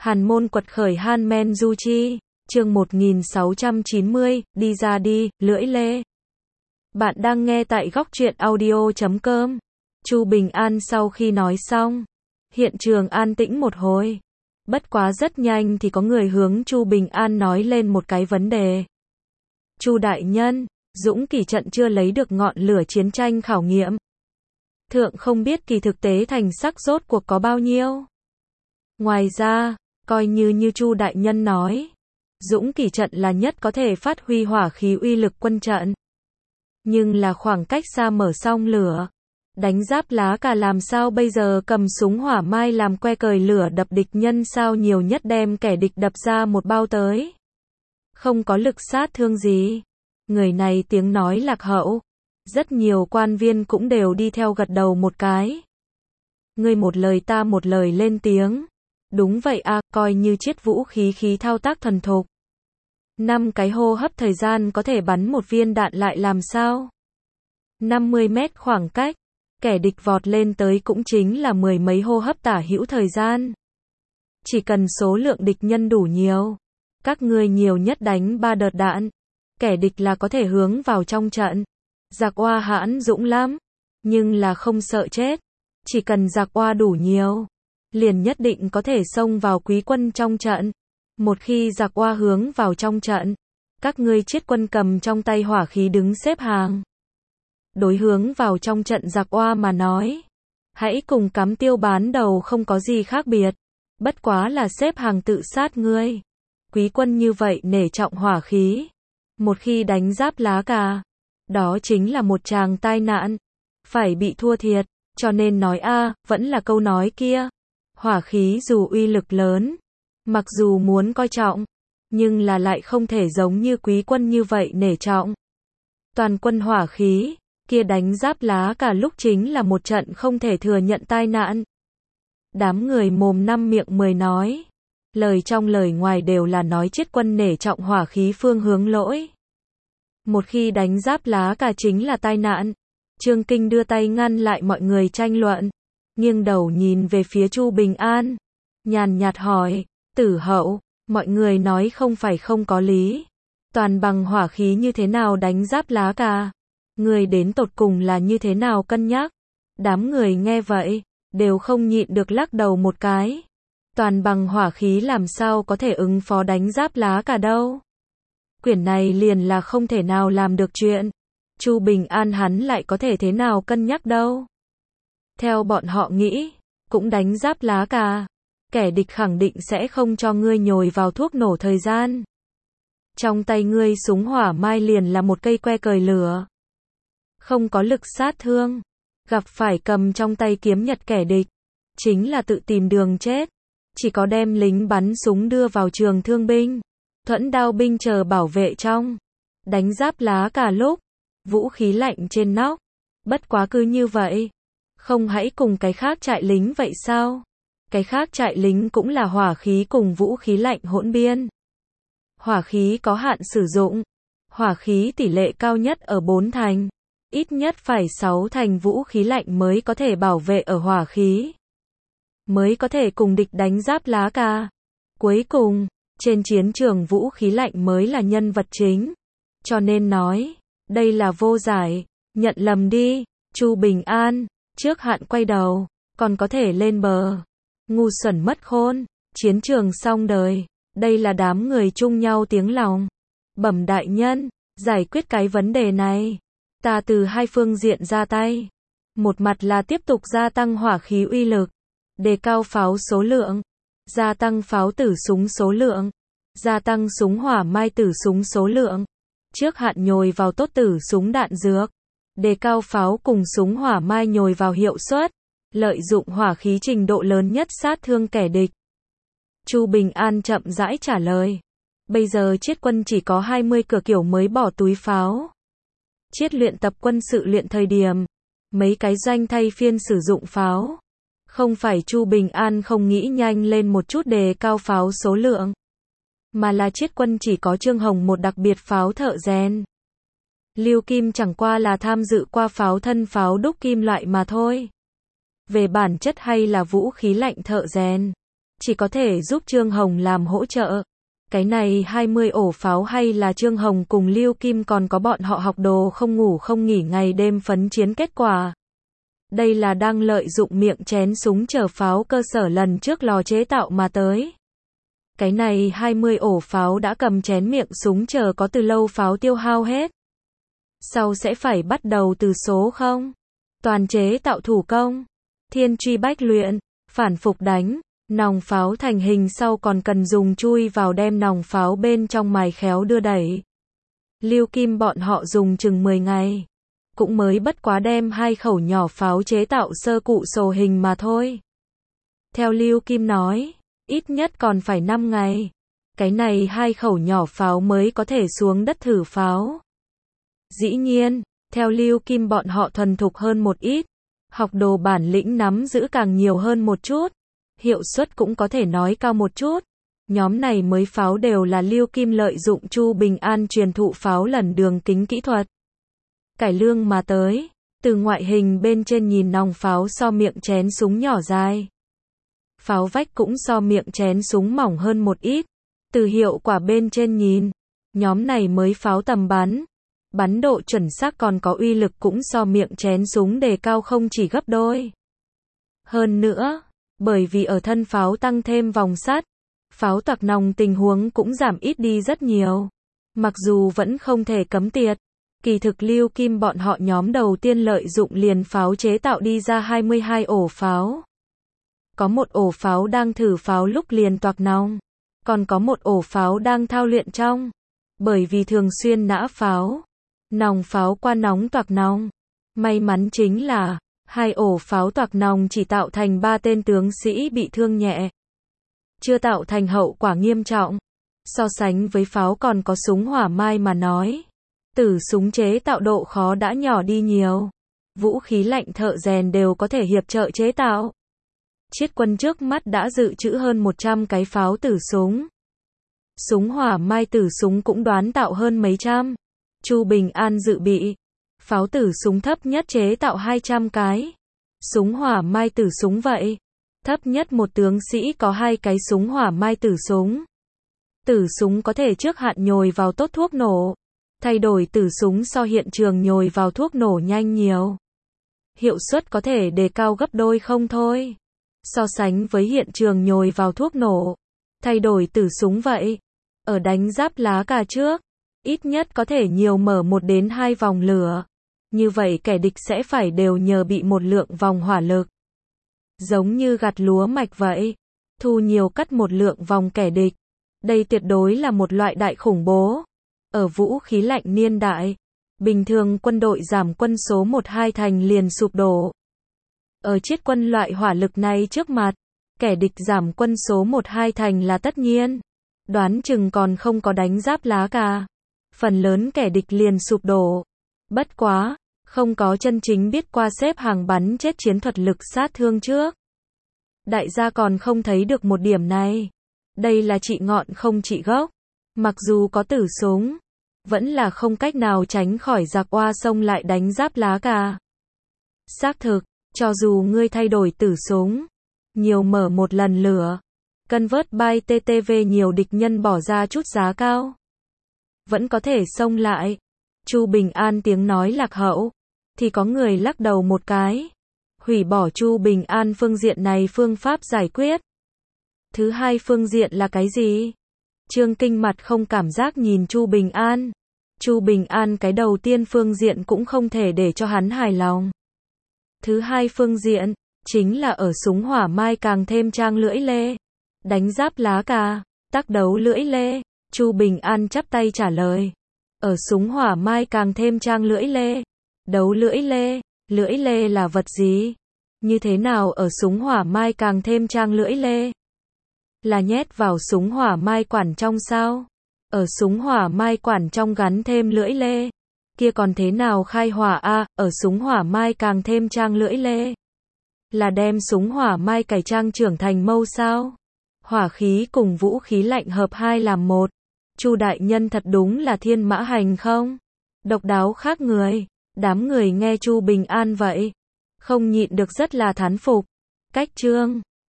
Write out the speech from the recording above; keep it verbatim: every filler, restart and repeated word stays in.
Hàn Môn quật khởi Han Men Du Chi, chương một nghìn sáu trăm chín mươi, đi ra đi, lưỡi lê. Bạn đang nghe tại góc truyện audio chấm com. Chu Bình An sau khi nói xong, hiện trường an tĩnh một hồi. Bất quá rất nhanh thì có người hướng Chu Bình An nói lên một cái vấn đề. Chu đại nhân, Dũng Kỷ trận chưa lấy được ngọn lửa chiến tranh khảo nghiệm. Thượng không biết kỳ thực tế thành sắc rốt cuộc có bao nhiêu. Ngoài ra, coi như như Chu đại nhân nói, Dũng Kỷ trận là nhất có thể phát huy hỏa khí uy lực quân trận. Nhưng là khoảng cách xa mở xong lửa, đánh giáp lá cả làm sao bây giờ, cầm súng hỏa mai làm que cời lửa đập địch nhân sao, nhiều nhất đem kẻ địch đập ra một bao tới. Không có lực sát thương gì. Người này tiếng nói lạc hậu. Rất nhiều quan viên cũng đều đi theo gật đầu một cái. Ngươi một lời ta một lời lên tiếng. Đúng vậy à, coi như chiết vũ khí khí thao tác thuần thục. Năm cái hô hấp thời gian có thể bắn một viên đạn lại làm sao? năm mươi mét khoảng cách, kẻ địch vọt lên tới cũng chính là mười mấy hô hấp tả hữu thời gian. Chỉ cần số lượng địch nhân đủ nhiều, các ngươi nhiều nhất đánh ba đợt đạn, kẻ địch là có thể hướng vào trong trận. Giặc oa hãn dũng lắm, nhưng là không sợ chết. Chỉ cần giặc oa đủ nhiều, liền nhất định có thể xông vào quý quân trong trận. Một khi giặc oa hướng vào trong trận, các ngươi chiết quân cầm trong tay hỏa khí đứng xếp hàng. Đối hướng vào trong trận giặc oa mà nói, hãy cùng cắm tiêu bán đầu không có gì khác biệt. Bất quá là xếp hàng tự sát ngươi. Quý quân như vậy nể trọng hỏa khí. Một khi đánh giáp lá cà, đó chính là một tràng tai nạn. Phải bị thua thiệt. Cho nên nói a, vẫn là câu nói kia. Hỏa khí dù uy lực lớn, mặc dù muốn coi trọng, nhưng là lại không thể giống như quý quân như vậy nể trọng. Toàn quân hỏa khí, kia đánh giáp lá cả lúc chính là một trận không thể thừa nhận tai nạn. Đám người mồm năm miệng mười nói, lời trong lời ngoài đều là nói chiết quân nể trọng hỏa khí phương hướng lỗi. Một khi đánh giáp lá cả chính là tai nạn. Trương Kinh đưa tay ngăn lại mọi người tranh luận, nghiêng đầu nhìn về phía Chu Bình An, nhàn nhạt hỏi, Tử Hậu, mọi người nói không phải không có lý. Toàn bằng hỏa khí như thế nào đánh giáp lá cà? Người đến tột cùng là như thế nào cân nhắc? Đám người nghe vậy, đều không nhịn được lắc đầu một cái. Toàn bằng hỏa khí làm sao có thể ứng phó đánh giáp lá cà đâu? Quyển này liền là không thể nào làm được chuyện. Chu Bình An hắn lại có thể thế nào cân nhắc đâu? Theo bọn họ nghĩ, cũng đánh giáp lá cà, kẻ địch khẳng định sẽ không cho ngươi nhồi vào thuốc nổ thời gian. Trong tay ngươi súng hỏa mai liền là một cây que cời lửa. Không có lực sát thương, gặp phải cầm trong tay kiếm nhật kẻ địch, chính là tự tìm đường chết. Chỉ có đem lính bắn súng đưa vào trường thương binh, thuẫn đao binh chờ bảo vệ trong. Đánh giáp lá cả lúc, vũ khí lạnh trên nóc. Bất quá cứ như vậy, không hãy cùng cái khác trại lính vậy sao? Cái khác trại lính cũng là hỏa khí cùng vũ khí lạnh hỗn biên. Hỏa khí có hạn sử dụng. Hỏa khí tỷ lệ cao nhất ở bốn thành. Ít nhất phải sáu thành vũ khí lạnh mới có thể bảo vệ ở hỏa khí. Mới có thể cùng địch đánh giáp lá cà. Cuối cùng, trên chiến trường vũ khí lạnh mới là nhân vật chính. Cho nên nói, đây là vô giải, nhận lầm đi. Chu Bình An, trước hạn quay đầu, còn có thể lên bờ. Ngu xuẩn mất khôn, chiến trường xong đời. Đây là đám người chung nhau tiếng lòng. Bẩm đại nhân, giải quyết cái vấn đề này. Ta từ hai phương diện ra tay. Một mặt là tiếp tục gia tăng hỏa khí uy lực, đề cao pháo số lượng, gia tăng pháo tử súng số lượng, gia tăng súng hỏa mai tử súng số lượng. Trước hạn nhồi vào tốt tử súng đạn dược, đề cao pháo cùng súng hỏa mai nhồi vào hiệu suất, lợi dụng hỏa khí trình độ lớn nhất sát thương kẻ địch. Chu Bình An chậm rãi trả lời. Bây giờ chiết quân chỉ có hai mươi cửa kiểu mới bỏ túi pháo. Chiết luyện tập quân sự luyện thời điểm, mấy cái doanh thay phiên sử dụng pháo. Không phải Chu Bình An không nghĩ nhanh lên một chút đề cao pháo số lượng, mà là chiết quân chỉ có Trương Hồng một đặc biệt pháo thợ rèn. Lưu Kim chẳng qua là tham dự qua pháo thân pháo đúc kim loại mà thôi. Về bản chất hay là vũ khí lạnh thợ rèn. chỉ có thể giúp Trương Hồng làm hỗ trợ. Cái này hai mươi ổ pháo hay là Trương Hồng cùng Lưu Kim còn có bọn họ học đồ không ngủ không nghỉ ngày đêm phấn chiến kết quả. Đây là đang lợi dụng miệng chén súng chở pháo cơ sở lần trước lò chế tạo mà tới. Cái này hai mươi ổ pháo đã cầm chén miệng súng chờ có từ lâu pháo tiêu hao hết. Sau sẽ phải bắt đầu từ số không. Toàn chế tạo thủ công. Thiên truy bách luyện. Phản phục đánh. Nòng pháo thành hình sau còn cần dùng chui vào đem nòng pháo bên trong mài khéo đưa đẩy. Lưu Kim bọn họ dùng chừng mười ngày. Cũng mới bất quá đem hai khẩu nhỏ pháo chế tạo sơ cụ sổ hình mà thôi. Theo Lưu Kim nói, ít nhất còn phải năm ngày. Cái này hai khẩu nhỏ pháo mới có thể xuống đất thử pháo. Dĩ nhiên, theo Lưu Kim bọn họ thuần thục hơn một ít. Học đồ bản lĩnh nắm giữ càng nhiều hơn một chút. Hiệu suất cũng có thể nói cao một chút. Nhóm này mới pháo đều là Lưu Kim lợi dụng Chu Bình An truyền thụ pháo lần đường kính kỹ thuật. Cải lương mà tới. Từ ngoại hình bên trên nhìn nòng pháo so miệng chén súng nhỏ dài. Pháo vách cũng so miệng chén súng mỏng hơn một ít. Từ hiệu quả bên trên nhìn, nhóm này mới pháo tầm bắn. Bắn độ chuẩn xác còn có uy lực cũng so miệng chén súng đề cao không chỉ gấp đôi. Hơn nữa, bởi vì ở thân pháo tăng thêm vòng sắt, pháo toạc nòng tình huống cũng giảm ít đi rất nhiều. Mặc dù vẫn không thể cấm tiệt, kỳ thực Lưu Kim bọn họ nhóm đầu tiên lợi dụng liền pháo chế tạo đi ra hai mươi hai ổ pháo. Có một ổ pháo đang thử pháo lúc liền toạc nòng, còn có một ổ pháo đang thao luyện trong. Bởi vì thường xuyên nã pháo, nòng pháo qua nóng toạc nòng. May mắn chính là, hai ổ pháo toạc nòng chỉ tạo thành ba tên tướng sĩ bị thương nhẹ. Chưa tạo thành hậu quả nghiêm trọng. So sánh với pháo còn có súng hỏa mai mà nói. Tử súng chế tạo độ khó đã nhỏ đi nhiều. Vũ khí lạnh thợ rèn đều có thể hiệp trợ chế tạo. Chiết quân trước mắt đã dự trữ hơn một trăm cái pháo tử súng. Súng hỏa mai tử súng cũng đoán tạo hơn mấy trăm. Chu Bình An dự bị. Pháo tử súng thấp nhất chế tạo hai trăm cái. Súng hỏa mai tử súng vậy. Thấp nhất một tướng sĩ có hai cái súng hỏa mai tử súng. Tử súng có thể trước hạn nhồi vào tốt thuốc nổ. Thay đổi tử súng so hiện trường nhồi vào thuốc nổ nhanh nhiều. Hiệu suất có thể đề cao gấp đôi không thôi. So sánh với hiện trường nhồi vào thuốc nổ. Thay đổi tử súng vậy. Ở đánh giáp lá cà trước. Ít nhất có thể nhiều mở một đến hai vòng lửa. Như vậy kẻ địch sẽ phải đều nhờ bị một lượng vòng hỏa lực. Giống như gặt lúa mạch vậy. Thu nhiều cắt một lượng vòng kẻ địch. Đây tuyệt đối là một loại đại khủng bố. Ở vũ khí lạnh niên đại, bình thường quân đội giảm quân số một hai thành liền sụp đổ. Ở chiết quân loại hỏa lực này trước mặt, kẻ địch giảm quân số một hai thành là tất nhiên. Đoán chừng còn không có đánh giáp lá cà. Phần lớn kẻ địch liền sụp đổ. Bất quá, không có chân chính biết qua xếp hàng bắn chết chiến thuật lực sát thương trước. Đại gia còn không thấy được một điểm này. Đây là trị ngọn không trị gốc. Mặc dù có tử súng, vẫn là không cách nào tránh khỏi giặc oa xông lại đánh giáp lá cà. Xác thực, cho dù ngươi thay đổi tử súng, nhiều mở một lần lửa, convert by tê tê vê nhiều địch nhân bỏ ra chút giá cao, vẫn có thể xông lại. Chu Bình An tiếng nói lạc hậu, thì có người lắc đầu một cái, hủy bỏ Chu Bình An phương diện này phương pháp giải quyết. Thứ hai phương diện là cái gì? Trương Kinh mặt không cảm giác nhìn Chu Bình An. Chu Bình An cái đầu tiên phương diện cũng không thể để cho hắn hài lòng. Thứ hai phương diện, chính là ở súng hỏa mai càng thêm trang lưỡi lê. Đánh giáp lá cà, tác đấu lưỡi lê. Chu Bình An chắp tay trả lời. Ở súng hỏa mai càng thêm trang lưỡi lê. Đấu lưỡi lê, lưỡi lê là vật gì? Như thế nào ở súng hỏa mai càng thêm trang lưỡi lê? Là nhét vào súng hỏa mai quản trong sao? Ở súng hỏa mai quản trong gắn thêm lưỡi lê. Kia còn thế nào khai hỏa a? À, ở súng hỏa mai càng thêm trang lưỡi lê. Là đem súng hỏa mai cải trang trưởng thành mâu sao? Hỏa khí cùng vũ khí lạnh hợp hai làm một. Chu đại nhân thật đúng là thiên mã hành không? Độc đáo khác người. Đám người nghe Chu Bình An vậy, không nhịn được rất là thán phục. Cách Trương